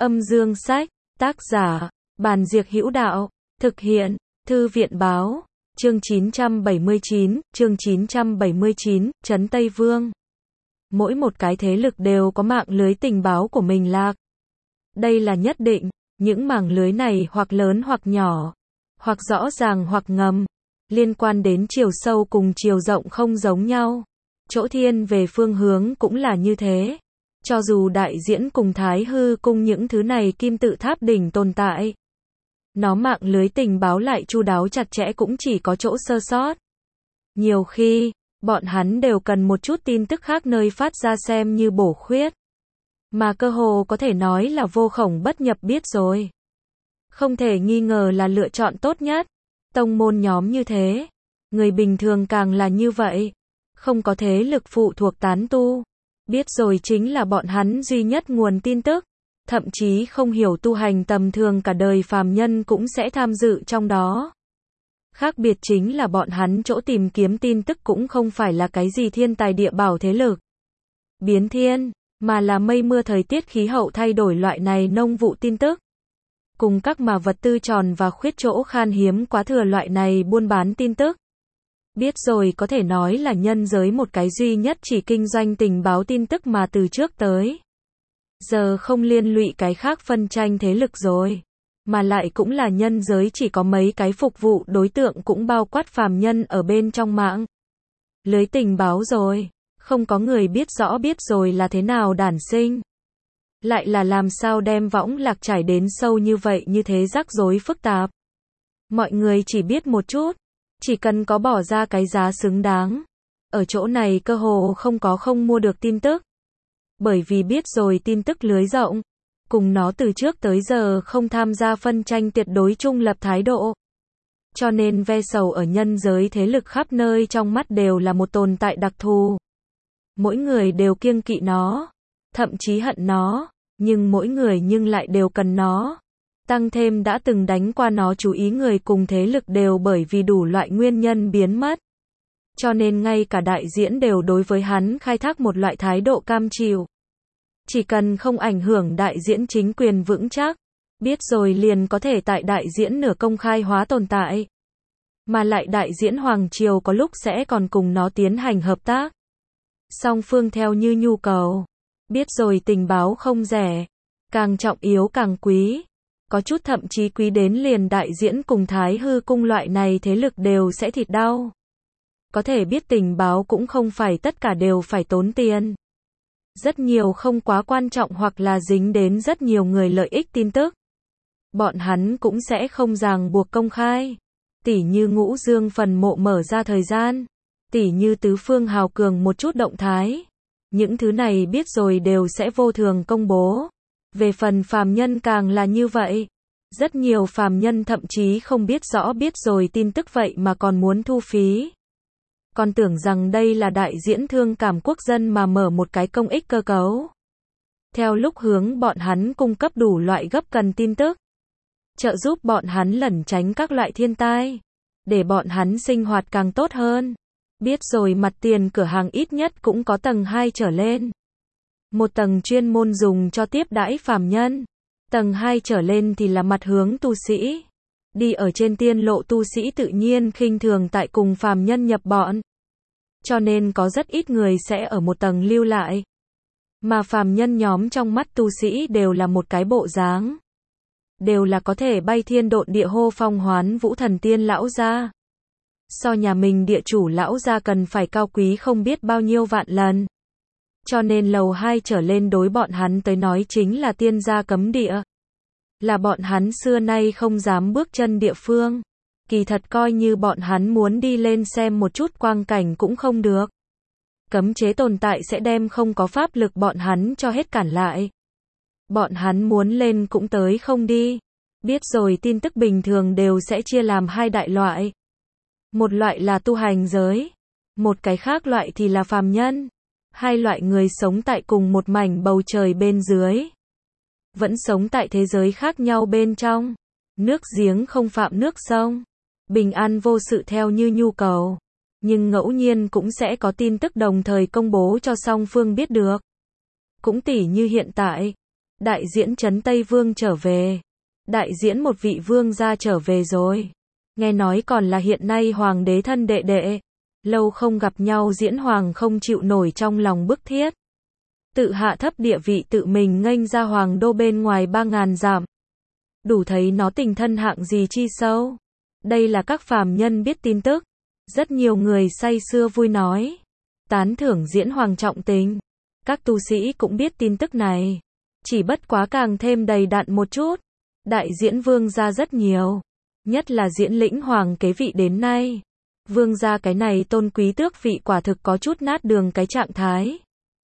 Âm dương sách, tác giả, Bàn Diệc Hữu Đạo, thực hiện, Thư viện Báo, chương 979, Trấn Tây Vương. Mỗi một cái thế lực đều có mạng lưới tình báo của mình lạc. Đây là nhất định, những mảng lưới này hoặc lớn hoặc nhỏ, hoặc rõ ràng hoặc ngầm, liên quan đến chiều sâu cùng chiều rộng không giống nhau. Chỗ thiên về phương hướng cũng là như thế. Cho dù đại diễn cùng Thái Hư cung những thứ này kim tự tháp đỉnh tồn tại, nó mạng lưới tình báo lại chu đáo chặt chẽ cũng chỉ có chỗ sơ sót. Nhiều khi, bọn hắn đều cần một chút tin tức khác nơi phát ra xem như bổ khuyết. Mà cơ hồ có thể nói là vô khổng bất nhập biết rồi. Không thể nghi ngờ là lựa chọn tốt nhất. Tông môn nhóm như thế. Người bình thường càng là như vậy. Không có thế lực phụ thuộc tán tu. Biết rồi chính là bọn hắn duy nhất nguồn tin tức. Thậm chí không hiểu tu hành tầm thường cả đời phàm nhân cũng sẽ tham dự trong đó. Khác biệt chính là bọn hắn chỗ tìm kiếm tin tức cũng không phải là cái gì thiên tài địa bảo thế lực biến thiên, mà là mây mưa thời tiết khí hậu thay đổi loại này nông vụ tin tức. Cùng các mà vật tư tròn và khuyết chỗ khan hiếm quá thừa loại này buôn bán tin tức. Biết rồi có thể nói là nhân giới một cái duy nhất chỉ kinh doanh tình báo tin tức mà từ trước tới giờ không liên lụy cái khác phân tranh thế lực rồi. Mà lại cũng là nhân giới chỉ có mấy cái phục vụ đối tượng cũng bao quát phàm nhân ở bên trong mạng lưới tình báo rồi. Không có người biết rõ biết rồi là thế nào đản sinh. Lại là làm sao đem võng lạc trải đến sâu như vậy như thế rắc rối phức tạp. Mọi người chỉ biết một chút. Chỉ cần có bỏ ra cái giá xứng đáng. Ở chỗ này cơ hồ không mua được tin tức. Bởi vì biết rồi tin tức lưới rộng. Cùng nó từ trước tới giờ không tham gia phân tranh tuyệt đối trung lập thái độ. Cho nên ve sầu ở nhân giới thế lực khắp nơi trong mắt đều là một tồn tại đặc thù. Mỗi người đều kiêng kỵ nó, thậm chí hận nó, nhưng mỗi người nhưng lại đều cần nó. Tăng thêm đã từng đánh qua nó chú ý người cùng thế lực đều bởi vì đủ loại nguyên nhân biến mất. Cho nên ngay cả đại diễn đều đối với hắn khai thác một loại thái độ cam chịu. Chỉ cần không ảnh hưởng đại diễn chính quyền vững chắc, biết rồi liền có thể tại đại diễn nửa công khai hóa tồn tại. Mà lại đại diễn Hoàng Triều có lúc sẽ còn cùng nó tiến hành hợp tác. Song phương theo như nhu cầu. Biết rồi tình báo không rẻ. Càng trọng yếu càng quý. Có chút thậm chí quý đến liền đại diễn cùng Thái Hư cung loại này thế lực đều sẽ thịt đau. Có thể biết tình báo cũng không phải tất cả đều phải tốn tiền. Rất nhiều không quá quan trọng hoặc là dính đến rất nhiều người lợi ích tin tức. Bọn hắn cũng sẽ không ràng buộc công khai. Tỉ như Ngũ Dương phần mộ mở ra thời gian. Tỉ như Tứ Phương hào cường một chút động thái. Những thứ này biết rồi đều sẽ vô thường công bố. Về phần phàm nhân càng là như vậy. Rất nhiều phàm nhân thậm chí không biết rõ biết rồi tin tức vậy mà còn muốn thu phí. Còn tưởng rằng đây là đại diễn thương cảm quốc dân mà mở một cái công ích cơ cấu. Theo lúc hướng bọn hắn cung cấp đủ loại gấp cần tin tức. Trợ giúp bọn hắn lẩn tránh các loại thiên tai. Để bọn hắn sinh hoạt càng tốt hơn. Biết rồi mặt tiền cửa hàng ít nhất cũng có tầng 2 trở lên. Một tầng chuyên môn dùng cho tiếp đãi phàm nhân. Tầng 2 trở lên thì là mặt hướng tu sĩ. Đi ở trên tiên lộ tu sĩ tự nhiên khinh thường tại cùng phàm nhân nhập bọn. Cho nên có rất ít người sẽ ở một tầng lưu lại. Mà phàm nhân nhóm trong mắt tu sĩ đều là một cái bộ dáng. Đều là có thể bay thiên độn địa hô phong hoán vũ thần tiên lão gia. So nhà mình địa chủ lão gia cần phải cao quý không biết bao nhiêu vạn lần. Cho nên lầu 2 trở lên đối bọn hắn tới nói chính là tiên gia cấm địa. Là bọn hắn xưa nay không dám bước chân địa phương. Kỳ thật coi như bọn hắn muốn đi lên xem một chút quang cảnh cũng không được. Cấm chế tồn tại sẽ đem không có pháp lực bọn hắn cho hết cản lại. Bọn hắn muốn lên cũng tới không đi. Biết rồi tin tức bình thường đều sẽ chia làm hai đại loại. Một loại là tu hành giới. Một cái khác loại thì là phàm nhân. Hai loại người sống tại cùng một mảnh bầu trời bên dưới. Vẫn sống tại thế giới khác nhau bên trong. Nước giếng không phạm nước sông. Bình an vô sự theo như nhu cầu. Nhưng ngẫu nhiên cũng sẽ có tin tức đồng thời công bố cho song phương biết được. Cũng tỉ như hiện tại. Đại diễn Trấn Tây Vương trở về. Đại diễn một vị vương gia trở về rồi. Nghe nói còn là hiện nay hoàng đế thân đệ đệ. Lâu không gặp nhau diễn hoàng không chịu nổi trong lòng bức thiết. Tự hạ thấp địa vị tự mình nghênh ra hoàng đô bên ngoài 3.000 dặm. Đủ thấy nó tình thân hạng gì chi sâu. Đây là các phàm nhân biết tin tức. Rất nhiều người say sưa vui nói. Tán thưởng diễn hoàng trọng tình. Các tu sĩ cũng biết tin tức này. Chỉ bất quá càng thêm đầy đặn một chút. Đại diễn vương gia rất nhiều. Nhất là diễn lĩnh hoàng kế vị đến nay. Vương gia cái này tôn quý tước vị quả thực có chút nát đường cái trạng thái.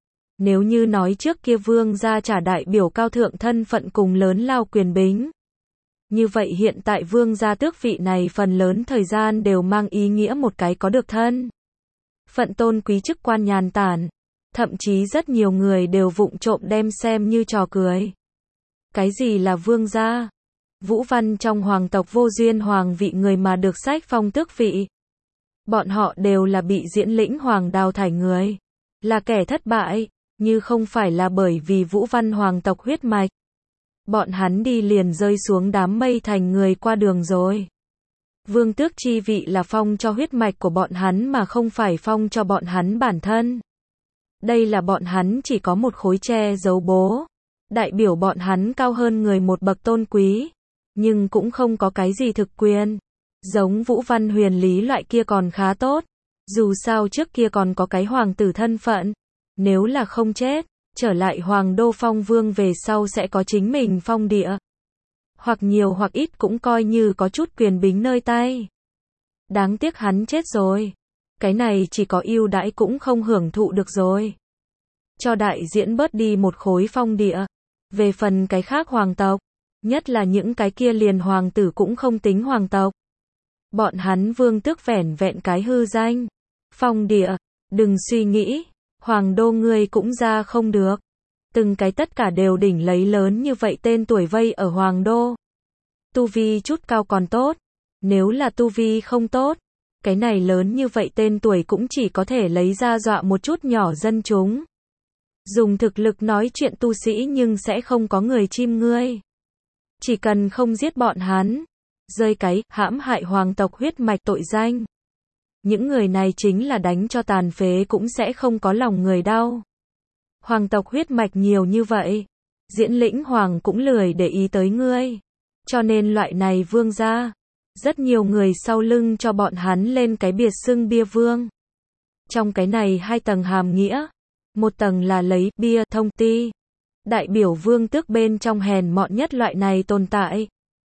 Nếu như nói trước kia vương gia trả đại biểu cao thượng thân phận cùng lớn lao quyền bính. Như vậy hiện tại vương gia tước vị này phần lớn thời gian đều mang ý nghĩa một cái có được thân phận tôn quý chức quan nhàn tản. Thậm chí rất nhiều người đều vụng trộm đem xem như trò cười. Cái gì là vương gia? Vũ văn trong hoàng tộc vô duyên hoàng vị người mà được sách phong tước vị. Bọn họ đều là bị diễn lĩnh hoàng đào thải người. Là kẻ thất bại, như không phải là bởi vì vũ văn hoàng tộc huyết mạch. Bọn hắn đi liền rơi xuống đám mây thành người qua đường rồi. Vương tước chi vị là phong cho huyết mạch của bọn hắn mà không phải phong cho bọn hắn bản thân. Đây là bọn hắn chỉ có một khối tre giấu bố. Đại biểu bọn hắn cao hơn người một bậc tôn quý. Nhưng cũng không có cái gì thực quyền. Giống Vũ Văn Huyền Lý loại kia còn khá tốt. Dù sao trước kia còn có cái hoàng tử thân phận. Nếu là không chết, trở lại hoàng đô phong vương về sau sẽ có chính mình phong địa. Hoặc nhiều hoặc ít cũng coi như có chút quyền bính nơi tay. Đáng tiếc hắn chết rồi. Cái này chỉ có ưu đãi cũng không hưởng thụ được rồi. Cho đại diễn bớt đi một khối phong địa. Về phần cái khác hoàng tộc, nhất là những cái kia liền hoàng tử cũng không tính hoàng tộc. Bọn hắn vương tước vẻn vẹn cái hư danh. Phong địa, đừng suy nghĩ, hoàng đô ngươi cũng ra không được. Từng cái tất cả đều đỉnh lấy lớn như vậy tên tuổi vây ở hoàng đô. Tu vi chút cao còn tốt. Nếu là tu vi không tốt, cái này lớn như vậy tên tuổi cũng chỉ có thể lấy ra dọa một chút nhỏ dân chúng. Dùng thực lực nói chuyện tu sĩ nhưng sẽ không có người chim ngươi. Chỉ cần không giết bọn hắn, rơi cái hãm hại hoàng tộc huyết mạch tội danh. Những người này chính là đánh cho tàn phế cũng sẽ không có lòng người đau. Hoàng tộc huyết mạch nhiều như vậy, diễn lĩnh hoàng cũng lười để ý tới ngươi. Cho nên loại này vương gia, rất nhiều người sau lưng cho bọn hắn lên cái biệt xưng bia vương. Trong cái này hai tầng hàm nghĩa. Một tầng là lấy bia thông ti. Đại biểu vương tước bên trong hèn mọn nhất loại này tồn tại.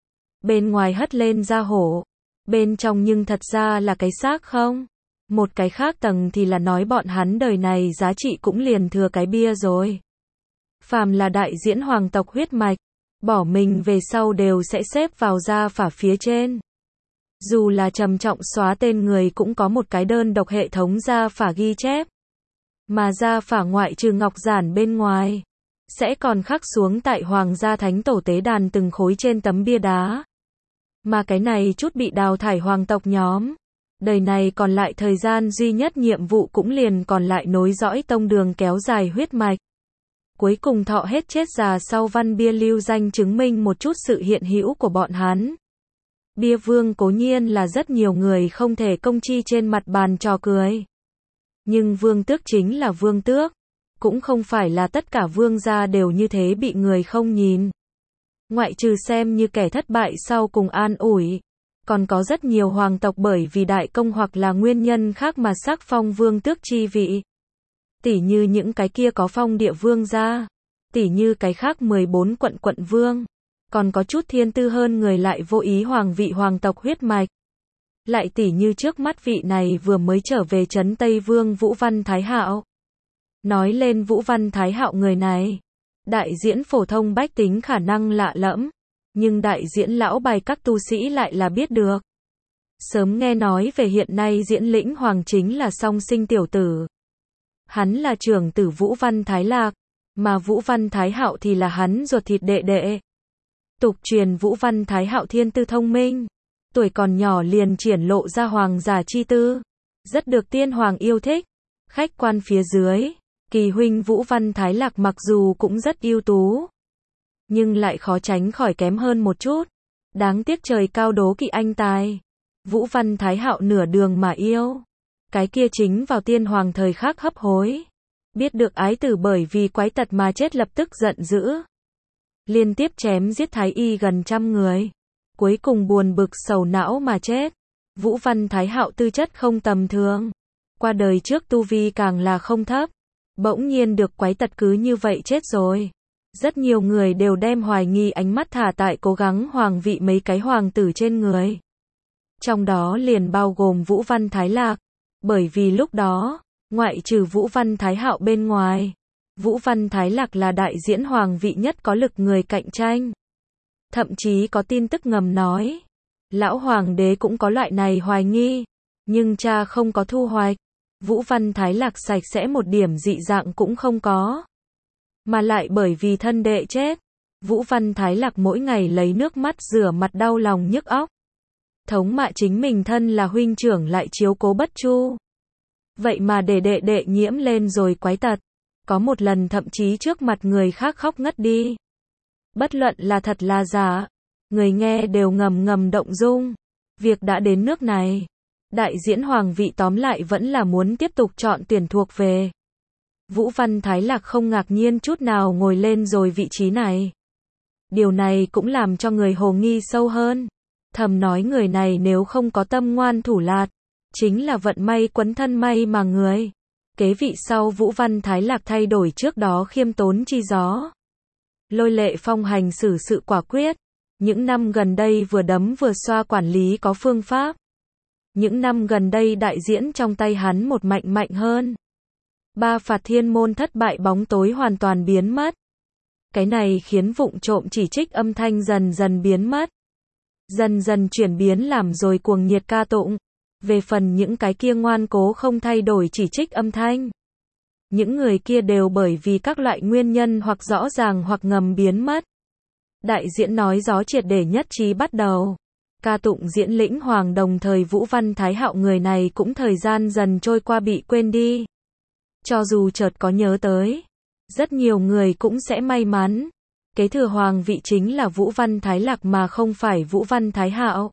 Bên ngoài hất lên da hổ. Bên trong nhưng thật ra là cái xác không. Một cái khác tầng thì là nói bọn hắn đời này giá trị cũng liền thừa cái bia rồi. Phàm là đại diễn hoàng tộc huyết mạch, bỏ mình về sau đều sẽ xếp vào gia phả phía trên. Dù là trầm trọng xóa tên người cũng có một cái đơn độc hệ thống gia phả ghi chép. Mà gia phả ngoại trừ ngọc giản bên ngoài, sẽ còn khắc xuống tại hoàng gia thánh tổ tế đàn từng khối trên tấm bia đá. Mà cái này chút bị đào thải hoàng tộc nhóm, đời này còn lại thời gian duy nhất nhiệm vụ cũng liền còn lại nối dõi tông đường kéo dài huyết mạch. Cuối cùng thọ hết chết già sau văn bia lưu danh chứng minh một chút sự hiện hữu của bọn hắn. Bia vương cố nhiên là rất nhiều người không thể công chi trên mặt bàn trò cười. Nhưng vương tước chính là vương tước. Cũng không phải là tất cả vương gia đều như thế bị người không nhìn. Ngoại trừ xem như kẻ thất bại sau cùng an ủi. Còn có rất nhiều hoàng tộc bởi vì đại công hoặc là nguyên nhân khác mà sắc phong vương tước chi vị. Tỉ như những cái kia có phong địa vương gia. Tỉ như cái khác 14 quận vương. Còn có chút thiên tư hơn người lại vô ý hoàng vị hoàng tộc huyết mạch. Lại tỉ như trước mắt vị này vừa mới trở về trấn Tây Vương Vũ Văn Thái Hạo. Nói lên Vũ Văn Thái Hạo người này, đại diễn phổ thông bách tính khả năng lạ lẫm, nhưng đại diễn lão bài các tu sĩ lại là biết được. Sớm nghe nói về hiện nay diễn lĩnh hoàng chính là song sinh tiểu tử. Hắn là trưởng tử Vũ Văn Thái Lạc, mà Vũ Văn Thái Hạo thì là hắn ruột thịt đệ đệ. Tục truyền Vũ Văn Thái Hạo thiên tư thông minh, tuổi còn nhỏ liền triển lộ ra hoàng giả chi tư, rất được tiên hoàng yêu thích. Khách quan phía dưới, kỳ huynh Vũ Văn Thái Lạc mặc dù cũng rất ưu tú, nhưng lại khó tránh khỏi kém hơn một chút. Đáng tiếc trời cao đố kỵ anh tài. Vũ Văn Thái Hạo nửa đường mà yêu. Cái kia chính vào tiên hoàng thời khắc hấp hối. Biết được ái tử bởi vì quái tật mà chết lập tức giận dữ. Liên tiếp chém giết thái y gần 100 người. Cuối cùng buồn bực sầu não mà chết. Vũ Văn Thái Hạo tư chất không tầm thường. Qua đời trước tu vi càng là không thấp. Bỗng nhiên được quái tật cứ như vậy chết rồi. Rất nhiều người đều đem hoài nghi ánh mắt thả tại cố gắng hoàng vị mấy cái hoàng tử trên người. Trong đó liền bao gồm Vũ Văn Thái Lạc. Bởi vì lúc đó, ngoại trừ Vũ Văn Thái Hạo bên ngoài, Vũ Văn Thái Lạc là đại diễn hoàng vị nhất có lực người cạnh tranh. Thậm chí có tin tức ngầm nói, lão hoàng đế cũng có loại này hoài nghi, nhưng cha không có thu hoạch. Vũ Văn Thái Lạc sạch sẽ một điểm dị dạng cũng không có. Mà lại bởi vì thân đệ chết, Vũ Văn Thái Lạc mỗi ngày lấy nước mắt rửa mặt đau lòng nhức óc. Thống mạ chính mình thân là huynh trưởng lại chiếu cố bất chu. Vậy mà để đệ đệ nhiễm lên rồi quái tật. Có một lần thậm chí trước mặt người khác khóc ngất đi. Bất luận là thật là giả, người nghe đều ngầm ngầm động dung. Việc đã đến nước này, đại diễn hoàng vị tóm lại vẫn là muốn tiếp tục chọn tuyển thuộc về. Vũ Văn Thái Lạc không ngạc nhiên chút nào ngồi lên rồi vị trí này. Điều này cũng làm cho người hồ nghi sâu hơn. Thầm nói người này nếu không có tâm ngoan thủ lạt, chính là vận may quấn thân may mà người. Kế vị sau Vũ Văn Thái Lạc thay đổi trước đó khiêm tốn chi gió. Lôi lệ phong hành xử sự quả quyết. Những năm gần đây vừa đấm vừa xoa quản lý có phương pháp. Những năm gần đây đại diễn trong tay hắn một mạnh hơn. 3 phạt thiên môn thất bại bóng tối hoàn toàn biến mất. Cái này khiến vụng trộm chỉ trích âm thanh dần dần biến mất. Dần dần chuyển biến làm rồi cuồng nhiệt ca tụng. Về phần những cái kia ngoan cố không thay đổi chỉ trích âm thanh. Những người kia đều bởi vì các loại nguyên nhân hoặc rõ ràng hoặc ngầm biến mất. Đại diễn nói gió triệt để nhất trí bắt đầu. Ca tụng diễn lĩnh hoàng đồng thời Vũ Văn Thái Hạo người này cũng thời gian dần trôi qua bị quên đi. Cho dù chợt có nhớ tới, rất nhiều người cũng sẽ may mắn. Kế thừa hoàng vị chính là Vũ Văn Thái Lạc mà không phải Vũ Văn Thái Hạo.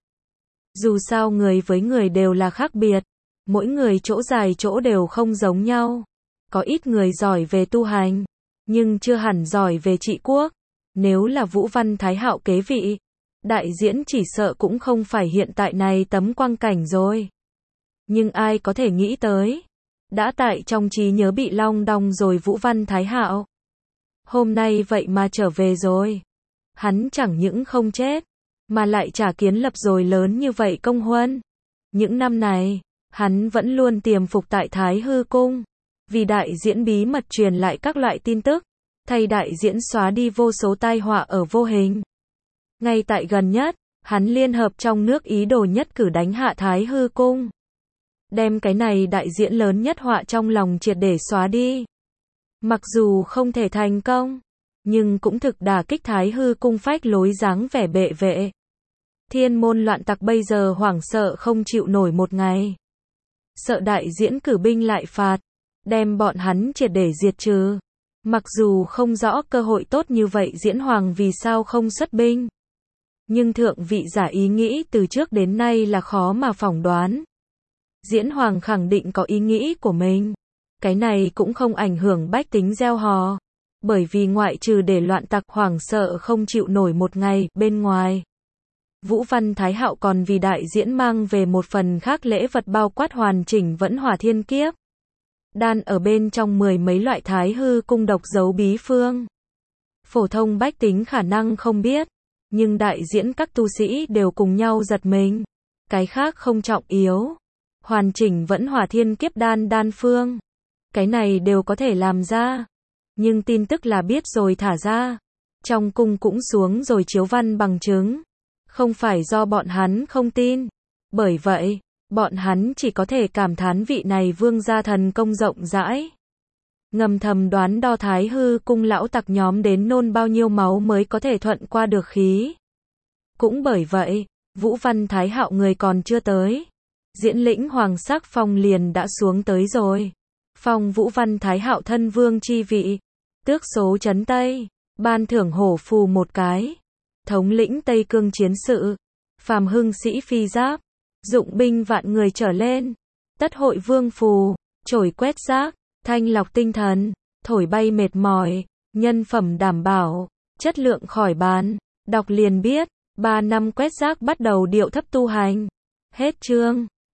Dù sao người với người đều là khác biệt, mỗi người chỗ dài chỗ đều không giống nhau. Có ít người giỏi về tu hành, nhưng chưa hẳn giỏi về trị quốc. Nếu là Vũ Văn Thái Hạo kế vị, đại diễn chỉ sợ cũng không phải hiện tại này tấm quang cảnh rồi. Nhưng ai có thể nghĩ tới, đã tại trong trí nhớ bị long đong rồi Vũ Văn Thái Hạo. Hôm nay vậy mà trở về rồi. Hắn chẳng những không chết, mà lại trả kiến lập rồi lớn như vậy công huân. Những năm này, hắn vẫn luôn tiềm phục tại Thái Hư Cung. Vì đại diễn bí mật truyền lại các loại tin tức, thay đại diễn xóa đi vô số tai họa ở vô hình. Ngay tại gần nhất, hắn liên hợp trong nước ý đồ nhất cử đánh hạ Thái Hư Cung. Đem cái này đại diễn lớn nhất họa trong lòng triệt để xóa đi. Mặc dù không thể thành công, nhưng cũng thực đả kích Thái Hư Cung phách lối dáng vẻ bệ vệ. Thiên môn loạn tặc bây giờ hoảng sợ không chịu nổi một ngày. Sợ đại diễn cử binh lại phạt, đem bọn hắn triệt để diệt trừ. Mặc dù không rõ cơ hội tốt như vậy diễn hoàng vì sao không xuất binh. Nhưng thượng vị giả ý nghĩ từ trước đến nay là khó mà phỏng đoán. Diễn hoàng khẳng định có ý nghĩ của mình. Cái này cũng không ảnh hưởng bách tính gieo hò. Bởi vì ngoại trừ để loạn tặc hoảng sợ không chịu nổi một ngày bên ngoài. Vũ Văn Thái Hạo còn vì đại diễn mang về một phần khác lễ vật bao quát hoàn chỉnh vẫn hỏa thiên kiếp. Đan ở bên trong 10 mấy loại Thái Hư Cung độc giấu bí phương. Phổ thông bách tính khả năng không biết, nhưng đại diễn các tu sĩ đều cùng nhau giật mình. Cái khác không trọng yếu. Hoàn chỉnh vẫn hỏa thiên kiếp đan phương. Cái này đều có thể làm ra. Nhưng tin tức là biết rồi thả ra. Trong cung cũng xuống rồi chiếu văn bằng chứng. Không phải do bọn hắn không tin. Bởi vậy, bọn hắn chỉ có thể cảm thán vị này vương gia thần công rộng rãi. Ngầm thầm đoán đo Thái Hư Cung lão tặc nhóm đến nôn bao nhiêu máu mới có thể thuận qua được khí. Cũng bởi vậy, Vũ Văn Thái Hạo người còn chưa tới. Diễn lĩnh hoàng sắc phong liền đã xuống tới rồi. Phong Vũ Văn Thái Hạo thân vương chi vị. Tước số trấn Tây. ban thưởng hổ phù một cái. Thống lĩnh Tây Cương chiến sự. Phàm hưng sĩ phi giáp. Dụng binh vạn người trở lên. Tất hội vương phù. Chổi quét rác. Thanh lọc tinh thần. Thổi bay mệt mỏi. Nhân phẩm đảm bảo. Chất lượng khỏi bàn. Đọc liền biết. 3 năm quét rác bắt đầu điệu thấp tu hành. Hết chương.